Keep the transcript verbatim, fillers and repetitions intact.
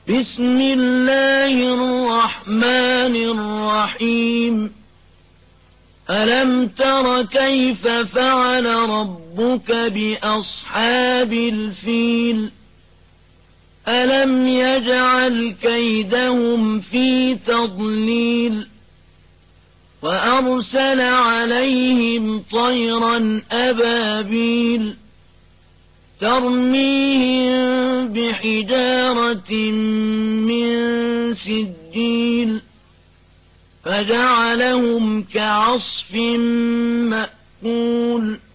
بسم الله الرحمن الرحيم ألم تر كيف فعل ربك بأصحاب الفيل ألم يجعل كيدهم في تضليل وأرسل عليهم طيرا أبابيل ترميهم بحجارة من سجيل فجعلهم كعصف مأكول